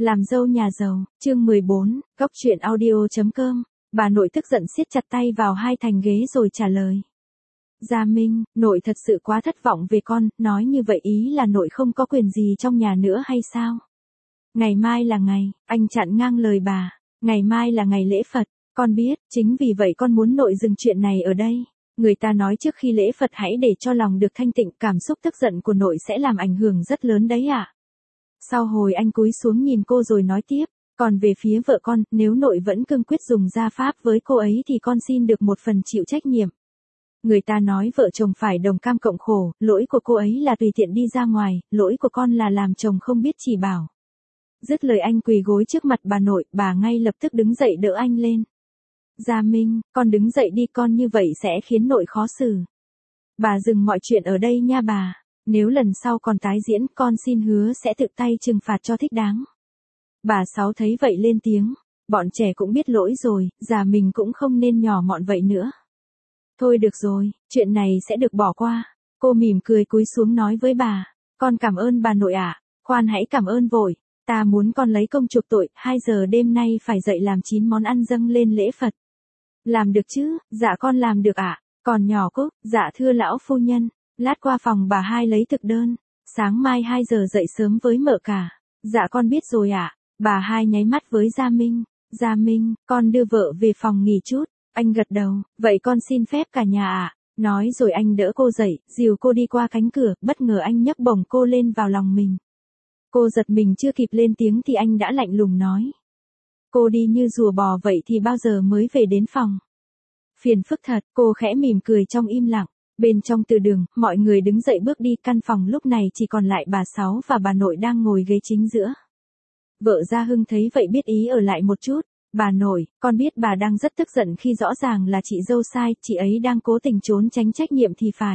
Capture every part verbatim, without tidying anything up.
Làm dâu nhà giàu, chương mười bốn, góc truyện audio.com, bà nội tức giận siết chặt tay vào hai thành ghế rồi trả lời. Gia Minh, nội thật sự quá thất vọng về con, nói như vậy ý là nội không có quyền gì trong nhà nữa hay sao? Ngày mai là ngày, anh chặn ngang lời bà, ngày mai là ngày lễ Phật, con biết, chính vì vậy con muốn nội dừng chuyện này ở đây. Người ta nói trước khi lễ Phật hãy để cho lòng được thanh tịnh, cảm xúc tức giận của nội sẽ làm ảnh hưởng rất lớn đấy ạ. À? Sau hồi anh cúi xuống nhìn cô rồi nói tiếp, còn về phía vợ con, nếu nội vẫn cương quyết dùng gia pháp với cô ấy thì con xin được một phần chịu trách nhiệm. Người ta nói vợ chồng phải đồng cam cộng khổ, lỗi của cô ấy là tùy tiện đi ra ngoài, lỗi của con là làm chồng không biết chỉ bảo. Dứt lời anh quỳ gối trước mặt bà nội, bà ngay lập tức đứng dậy đỡ anh lên. Gia Minh, con đứng dậy đi, con như vậy sẽ khiến nội khó xử. Bà dừng mọi chuyện ở đây nha bà. Nếu lần sau còn tái diễn, con xin hứa sẽ tự tay trừng phạt cho thích đáng. Bà Sáu thấy vậy lên tiếng, bọn trẻ cũng biết lỗi rồi, già mình cũng không nên nhỏ mọn vậy nữa. Thôi được rồi, chuyện này sẽ được bỏ qua. Cô mỉm cười cúi xuống nói với bà, con cảm ơn bà nội ạ. Khoan hãy cảm ơn vội, ta muốn con lấy công chuộc tội, hai giờ đêm nay phải dậy làm chín món ăn dâng lên lễ Phật. Làm được chứ, dạ con làm được ạ. Còn nhỏ Cúc, dạ thưa lão phu nhân. Lát qua phòng bà hai lấy thực đơn, sáng mai hai giờ dậy sớm với mợ cả. Dạ con biết rồi ạ. À. Bà hai nháy mắt với Gia Minh, Gia Minh, con đưa vợ về phòng nghỉ chút. Anh gật đầu, vậy con xin phép cả nhà ạ. À. Nói rồi anh đỡ cô dậy, dìu cô đi qua cánh cửa, bất ngờ anh nhấc bổng cô lên vào lòng mình. Cô giật mình chưa kịp lên tiếng thì anh đã lạnh lùng nói. Cô đi như rùa bò vậy thì bao giờ mới về đến phòng? Phiền phức thật, cô khẽ mỉm cười trong im lặng. Bên trong từ đường, mọi người đứng dậy bước đi, căn phòng lúc này chỉ còn lại bà Sáu và bà nội đang ngồi ghế chính giữa. Vợ Gia Hưng thấy vậy biết ý ở lại một chút. Bà nội, con biết bà đang rất tức giận khi rõ ràng là chị dâu sai, chị ấy đang cố tình trốn tránh trách nhiệm thì phải.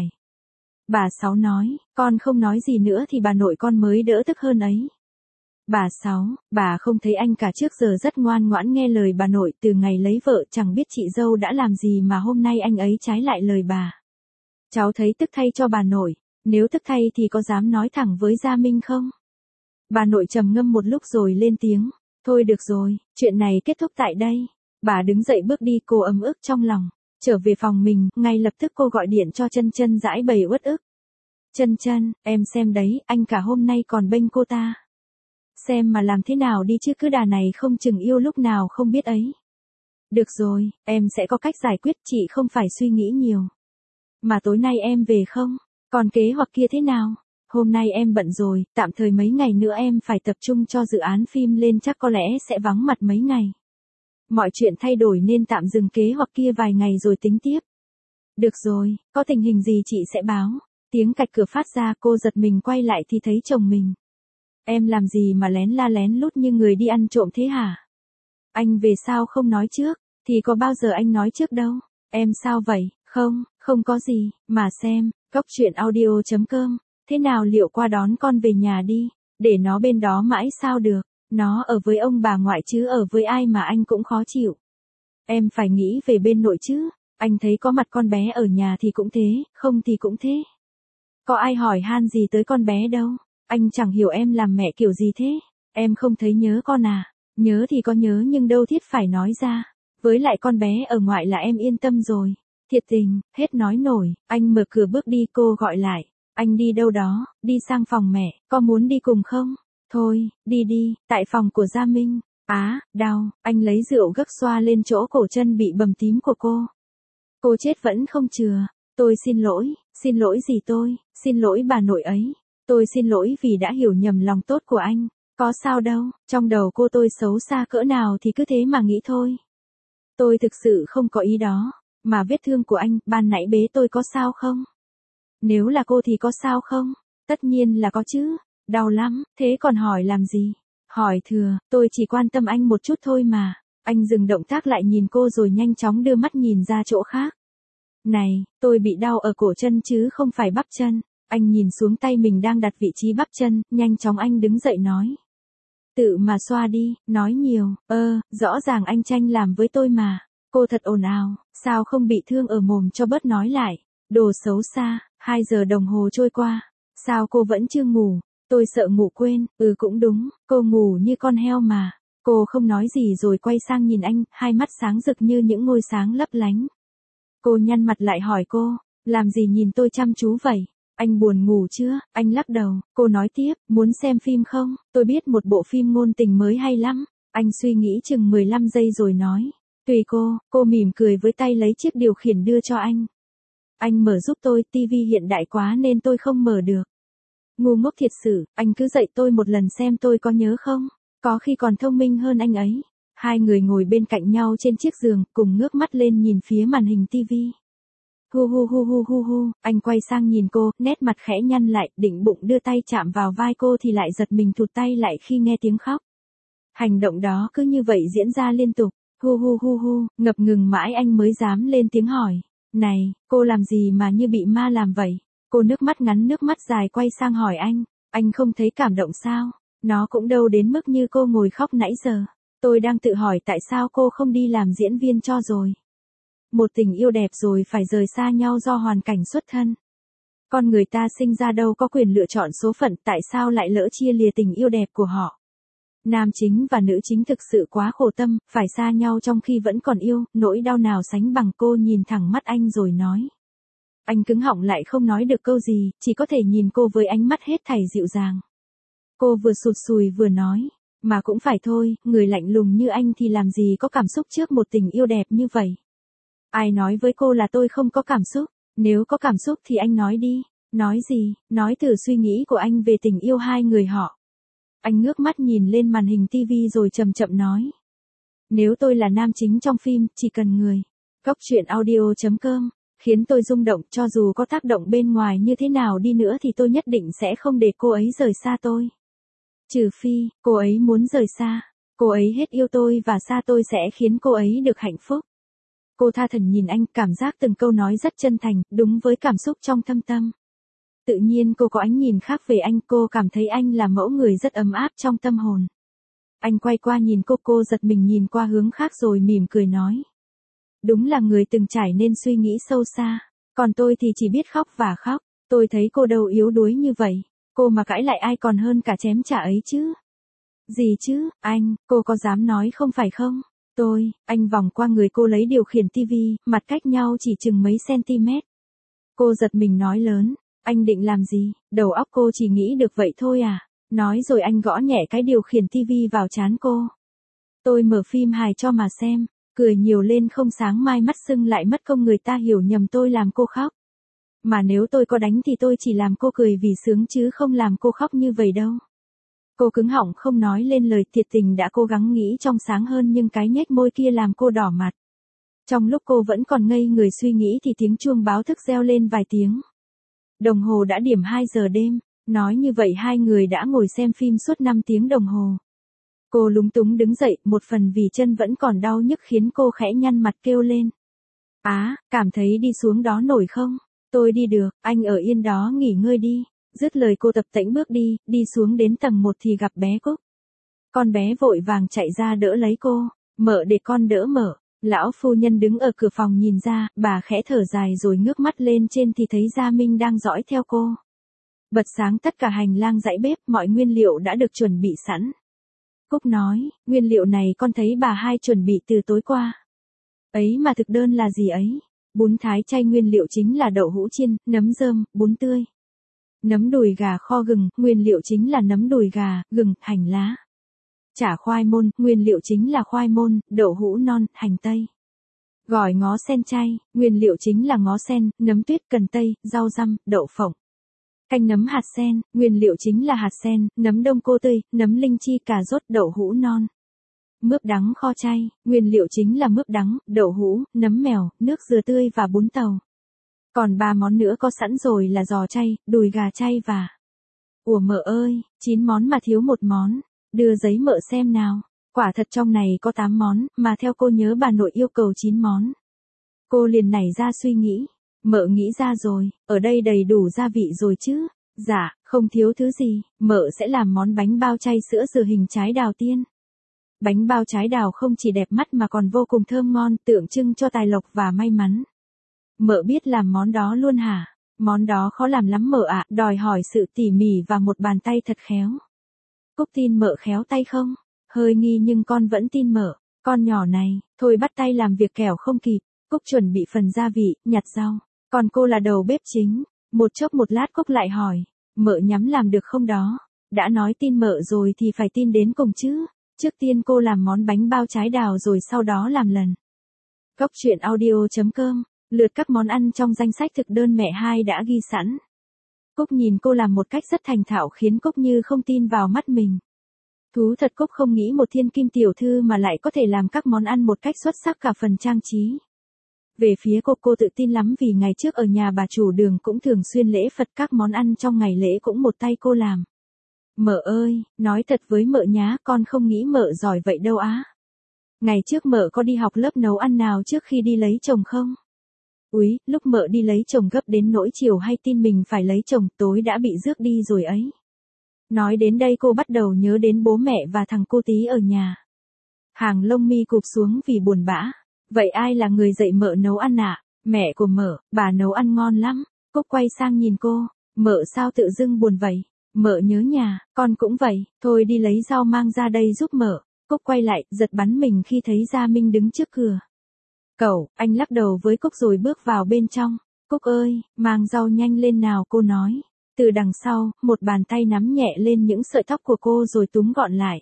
Bà Sáu nói, con không nói gì nữa thì bà nội con mới đỡ tức hơn ấy. Bà Sáu, bà không thấy anh cả trước giờ rất ngoan ngoãn nghe lời bà nội, từ ngày lấy vợ chẳng biết chị dâu đã làm gì mà hôm nay anh ấy trái lại lời bà. Cháu thấy tức thay cho bà nội, nếu tức thay thì có dám nói thẳng với Gia Minh không? Bà nội trầm ngâm một lúc rồi lên tiếng, thôi được rồi, chuyện này kết thúc tại đây. Bà đứng dậy bước đi, cô ấm ức trong lòng, trở về phòng mình, ngay lập tức cô gọi điện cho Chân Chân giãi bày uất ức. Chân Chân, em xem đấy, anh cả hôm nay còn bênh cô ta. Xem mà làm thế nào đi chứ, cứ đà này không chừng yêu lúc nào không biết ấy. Được rồi, em sẽ có cách giải quyết, chị không phải suy nghĩ nhiều. Mà tối nay em về không? Còn kế hoạch kia thế nào? Hôm nay em bận rồi, tạm thời mấy ngày nữa em phải tập trung cho dự án phim lên, chắc có lẽ sẽ vắng mặt mấy ngày. Mọi chuyện thay đổi nên tạm dừng kế hoạch kia vài ngày rồi tính tiếp. Được rồi, có tình hình gì chị sẽ báo. Tiếng cạch cửa phát ra, cô giật mình quay lại thì thấy chồng mình. Em làm gì mà lén la lén lút như người đi ăn trộm thế hả? Anh về sao không nói trước, thì có bao giờ anh nói trước đâu. Em sao vậy? Không, không có gì, mà xem, góc truyện audio.com, thế nào liệu qua đón con về nhà đi, để nó bên đó mãi sao được, nó ở với ông bà ngoại chứ ở với ai mà anh cũng khó chịu. Em phải nghĩ về bên nội chứ, anh thấy có mặt con bé ở nhà thì cũng thế, không thì cũng thế. Có ai hỏi han gì tới con bé đâu, anh chẳng hiểu em làm mẹ kiểu gì thế, em không thấy nhớ con à, nhớ thì có nhớ nhưng đâu thiết phải nói ra, với lại con bé ở ngoại là em yên tâm rồi. Thiệt tình, hết nói nổi, anh mở cửa bước đi, cô gọi lại, anh đi đâu đó, đi sang phòng mẹ, có muốn đi cùng không? Thôi, đi đi, tại phòng của Gia Minh. Á, đau, anh lấy rượu gấc xoa lên chỗ cổ chân bị bầm tím của cô. Cô chết vẫn không chừa, tôi xin lỗi, xin lỗi gì tôi, xin lỗi bà nội ấy, tôi xin lỗi vì đã hiểu nhầm lòng tốt của anh, có sao đâu, trong đầu cô tôi xấu xa cỡ nào thì cứ thế mà nghĩ thôi. Tôi thực sự không có ý đó. Mà vết thương của anh, ban nãy bế tôi có sao không? Nếu là cô thì có sao không? Tất nhiên là có chứ. Đau lắm, thế còn hỏi làm gì? Hỏi thừa, tôi chỉ quan tâm anh một chút thôi mà. Anh dừng động tác lại nhìn cô rồi nhanh chóng đưa mắt nhìn ra chỗ khác. Này, tôi bị đau ở cổ chân chứ không phải bắp chân. Anh nhìn xuống tay mình đang đặt vị trí bắp chân, nhanh chóng anh đứng dậy nói. Tự mà xoa đi, nói nhiều, ơ, rõ ràng anh tranh làm với tôi mà. Cô thật ồn ào, sao không bị thương ở mồm cho bớt nói lại, đồ xấu xa, hai giờ đồng hồ trôi qua, sao cô vẫn chưa ngủ, Tôi sợ ngủ quên, ừ cũng đúng, cô ngủ như con heo mà. Cô không nói gì rồi quay sang nhìn anh, hai mắt sáng rực như những ngôi sáng lấp lánh. Cô nhăn mặt lại hỏi cô, làm gì nhìn tôi chăm chú vậy? Anh buồn ngủ chưa? Anh lắc đầu, cô nói tiếp, muốn xem phim không? Tôi biết một bộ phim ngôn tình mới hay lắm. Anh suy nghĩ chừng mười lăm giây rồi nói, tùy cô. Cô mỉm cười với tay lấy chiếc điều khiển đưa cho anh. Anh mở giúp tôi, tivi hiện đại quá nên tôi không mở được. Ngu ngốc thiệt sự, anh cứ dạy tôi một lần xem tôi có nhớ không? Có khi còn thông minh hơn anh ấy. Hai người ngồi bên cạnh nhau trên chiếc giường, cùng ngước mắt lên nhìn phía màn hình tivi. Hu hu hu hu hu hu, anh quay sang nhìn cô, nét mặt khẽ nhăn lại, định bụng đưa tay chạm vào vai cô thì lại giật mình thụt tay lại khi nghe tiếng khóc. Hành động đó cứ như vậy diễn ra liên tục. Hu hu hu hu, ngập ngừng mãi anh mới dám lên tiếng hỏi. Này, cô làm gì mà như bị ma làm vậy? Cô nước mắt ngắn nước mắt dài quay sang hỏi anh. Anh không thấy cảm động sao? Nó cũng đâu đến mức như cô ngồi khóc nãy giờ. Tôi đang tự hỏi tại sao cô không đi làm diễn viên cho rồi. Một tình yêu đẹp rồi phải rời xa nhau do hoàn cảnh xuất thân. Con người ta sinh ra đâu có quyền lựa chọn số phận, tại sao lại lỡ chia lìa tình yêu đẹp của họ. Nam chính và nữ chính thực sự quá khổ tâm, phải xa nhau trong khi vẫn còn yêu, nỗi đau nào sánh bằng. Cô nhìn thẳng mắt anh rồi nói. Anh cứng họng lại không nói được câu gì, chỉ có thể nhìn cô với ánh mắt hết thảy dịu dàng. Cô vừa sụt sùi vừa nói, mà cũng phải thôi, người lạnh lùng như anh thì làm gì có cảm xúc trước một tình yêu đẹp như vậy. Ai nói với cô là tôi không có cảm xúc, nếu có cảm xúc thì anh nói đi. Nói gì? Nói từ suy nghĩ của anh về tình yêu hai người họ. Anh ngước mắt nhìn lên màn hình tivi rồi chậm chậm nói. Nếu tôi là nam chính trong phim, chỉ cần người. Góc truyện audio chấm com khiến tôi rung động, cho dù có tác động bên ngoài như thế nào đi nữa thì tôi nhất định sẽ không để cô ấy rời xa tôi. Trừ phi, cô ấy muốn rời xa. Cô ấy hết yêu tôi và xa tôi sẽ khiến cô ấy được hạnh phúc. Cô tha thẩn nhìn anh, cảm giác từng câu nói rất chân thành, đúng với cảm xúc trong thâm tâm. Tự nhiên cô có ánh nhìn khác về anh, cô cảm thấy anh là mẫu người rất ấm áp trong tâm hồn. Anh quay qua nhìn cô, cô giật mình nhìn qua hướng khác rồi mỉm cười nói. Đúng là người từng trải nên suy nghĩ sâu xa, còn tôi thì chỉ biết khóc và khóc. Tôi thấy cô đâu yếu đuối như vậy, cô mà cãi lại ai còn hơn cả chém trả ấy chứ. Gì chứ, anh, cô có dám nói không phải không? Tôi, anh vòng qua người cô lấy điều khiển tivi, mặt cách nhau chỉ chừng mấy cm. Cô giật mình nói lớn, anh định làm gì? Đầu óc cô chỉ nghĩ được vậy thôi à? Nói rồi anh gõ nhẹ cái điều khiển tivi vào trán cô. Tôi mở phim hài cho mà xem, cười nhiều lên không sáng mai mắt sưng lại mất công người ta hiểu nhầm tôi làm cô khóc. Mà nếu tôi có đánh thì tôi chỉ làm cô cười vì sướng chứ không làm cô khóc như vậy đâu. Cô cứng họng không nói lên lời, thiệt tình đã cố gắng nghĩ trong sáng hơn nhưng cái nhếch môi kia làm cô đỏ mặt. Trong lúc cô vẫn còn ngây người suy nghĩ thì tiếng chuông báo thức reo lên vài tiếng. Đồng hồ đã điểm hai giờ đêm, nói như vậy hai người đã ngồi xem phim suốt năm tiếng đồng hồ. Cô lúng túng đứng dậy, một phần vì chân vẫn còn đau nhức khiến cô khẽ nhăn mặt kêu lên. Á, à, cảm thấy đi xuống đó nổi không? Tôi đi được, anh ở yên đó nghỉ ngơi đi. Dứt lời cô tập tễnh bước đi, đi xuống đến tầng một thì gặp bé Cúc. Con bé vội vàng chạy ra đỡ lấy cô, mở để con đỡ mở. Lão phu nhân đứng ở cửa phòng nhìn ra, bà khẽ thở dài rồi ngước mắt lên trên thì thấy Gia Minh đang dõi theo cô. Bật sáng tất cả hành lang dãy bếp, mọi nguyên liệu đã được chuẩn bị sẵn. Cúc nói, nguyên liệu này con thấy bà hai chuẩn bị từ tối qua. Ấy mà thực đơn là gì ấy? Bún thái chay nguyên liệu chính là đậu hũ chiên, nấm rơm, bún tươi. Nấm đùi gà kho gừng, nguyên liệu chính là nấm đùi gà, gừng, hành lá. Chả khoai môn, nguyên liệu chính là khoai môn, đậu hũ non, hành tây. Gỏi ngó sen chay, nguyên liệu chính là ngó sen, nấm tuyết, cần tây, rau răm, đậu phộng. Canh nấm hạt sen, nguyên liệu chính là hạt sen, nấm đông cô tươi, nấm linh chi, cà rốt, đậu hũ non. Mướp đắng kho chay, nguyên liệu chính là mướp đắng, đậu hũ, nấm mèo, nước dừa tươi và bún tàu. Còn ba món nữa có sẵn rồi là giò chay, đùi gà chay và... Ủa mợ ơi, chín món mà thiếu một món, đưa giấy mợ xem nào. Quả thật trong này có tám món, mà theo cô nhớ bà nội yêu cầu chín món. Cô liền nảy ra suy nghĩ, mợ nghĩ ra rồi, ở đây đầy đủ gia vị rồi chứ. Dạ, không thiếu thứ gì, mợ sẽ làm món bánh bao chay sữa dừa hình trái đào tiên. Bánh bao trái đào không chỉ đẹp mắt mà còn vô cùng thơm ngon, tượng trưng cho tài lộc và may mắn. Mợ biết làm món đó luôn hả? Món đó khó làm lắm mợ ạ, đòi hỏi sự tỉ mỉ và một bàn tay thật khéo. Cúc tin mợ khéo tay không? Hơi nghi nhưng con vẫn tin mợ. Con nhỏ này, thôi bắt tay làm việc kẻo không kịp. Cúc chuẩn bị phần gia vị, nhặt rau. Còn cô là đầu bếp chính. Một chốc một lát Cúc lại hỏi. Mợ nhắm làm được không đó? Đã nói tin mợ rồi thì phải tin đến cùng chứ. Trước tiên cô làm món bánh bao trái đào rồi sau đó làm lần. Cốc truyện audio chấm com. Lượt các món ăn trong danh sách thực đơn mẹ hai đã ghi sẵn. Cúc nhìn cô làm một cách rất thành thạo khiến Cúc như không tin vào mắt mình. Thú thật Cúc không nghĩ một thiên kim tiểu thư mà lại có thể làm các món ăn một cách xuất sắc cả phần trang trí. Về phía cô cô tự tin lắm vì ngày trước ở nhà bà chủ đường cũng thường xuyên lễ Phật, các món ăn trong ngày lễ cũng một tay cô làm. Mợ ơi, nói thật với mợ nhá, con không nghĩ mợ giỏi vậy đâu á. Ngày trước mợ có đi học lớp nấu ăn nào trước khi đi lấy chồng không? Úi, lúc mợ đi lấy chồng gấp đến nỗi chiều hay tin mình phải lấy chồng, tối đã bị rước đi rồi ấy. Nói đến đây cô bắt đầu nhớ đến bố mẹ và thằng cô tí ở nhà. Hàng lông mi cụp xuống vì buồn bã. Vậy ai là người dạy mợ nấu ăn ạ? À? Mẹ của mợ, bà nấu ăn ngon lắm. Cúc quay sang nhìn cô. Mợ sao tự dưng buồn vậy? Mợ nhớ nhà, con cũng vậy. Thôi đi lấy rau mang ra đây giúp mợ. Cúc quay lại, giật bắn mình khi thấy Gia Minh đứng trước cửa. Cậu, anh lắc đầu với Cúc rồi bước vào bên trong. Cúc ơi, mang rau nhanh lên nào, cô nói. Từ đằng sau, một bàn tay nắm nhẹ lên những sợi tóc của cô rồi túm gọn lại.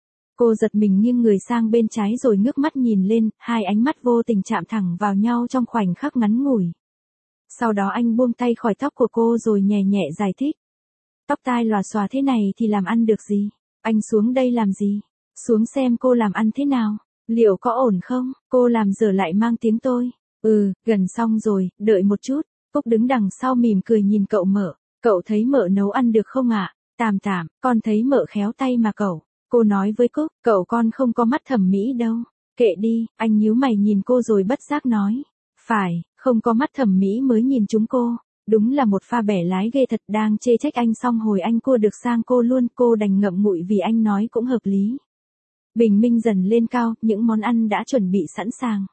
Cô giật mình nghiêng người sang bên trái rồi ngước mắt nhìn lên, hai ánh mắt vô tình chạm thẳng vào nhau trong khoảnh khắc ngắn ngủi. Sau đó anh buông tay khỏi tóc của cô rồi nhẹ nhẹ giải thích. Tóc tai lòa xòa thế này thì làm ăn được gì? Anh xuống đây làm gì? Xuống xem cô làm ăn thế nào? Liệu có ổn không? Cô làm dở lại mang tiếng tôi. Ừ, gần xong rồi, đợi một chút. Cúc đứng đằng sau mỉm cười nhìn cậu mợ. Cậu thấy mợ nấu ăn được không ạ? À? Tạm tạm, con thấy mợ khéo tay mà cậu. Cô nói với Cúc, cậu con không có mắt thẩm mỹ đâu. Kệ đi, anh nhíu mày nhìn cô rồi bất giác nói. Phải, không có mắt thẩm mỹ mới nhìn chúng cô. Đúng là một pha bẻ lái ghê thật, đang chê trách anh xong hồi anh cua được sang cô luôn, cô đành ngậm ngụy vì anh nói cũng hợp lý. Bình minh dần lên cao, những món ăn đã chuẩn bị sẵn sàng.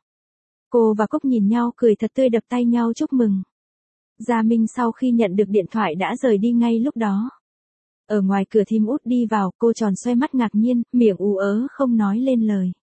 Cô và Cúc nhìn nhau cười thật tươi, đập tay nhau chúc mừng. Gia Minh sau khi nhận được điện thoại đã rời đi ngay lúc đó. Ở ngoài cửa thím Út đi vào, cô tròn xoay mắt ngạc nhiên, miệng ú ớ không nói lên lời.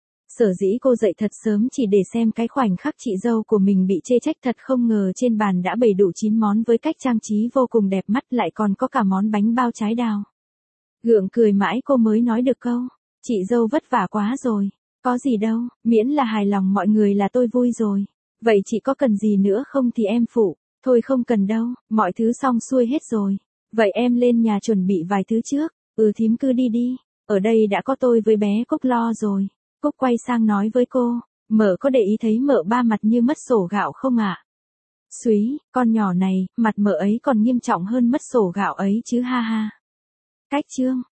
Sở dĩ cô dậy thật sớm chỉ để xem cái khoảnh khắc chị dâu của mình bị chê trách, thật không ngờ trên bàn đã bày đủ chín món với cách trang trí vô cùng đẹp mắt, lại còn có cả món bánh bao trái đào. Gượng cười mãi cô mới nói được câu, chị dâu vất vả quá rồi. Có gì đâu, miễn là hài lòng mọi người là tôi vui rồi. Vậy chị có cần gì nữa không thì em phụ. Thôi không cần đâu, mọi thứ xong xuôi hết rồi. Vậy em lên nhà chuẩn bị vài thứ trước. Ừ thím cứ đi đi, ở đây đã có tôi với bé Cúc lo rồi. Cúc quay sang nói với cô, mợ có để ý thấy mợ ba mặt như mất sổ gạo không ạ? À? Súy, con nhỏ này, mặt mợ ấy còn nghiêm trọng hơn mất sổ gạo ấy chứ ha ha. Cách chương.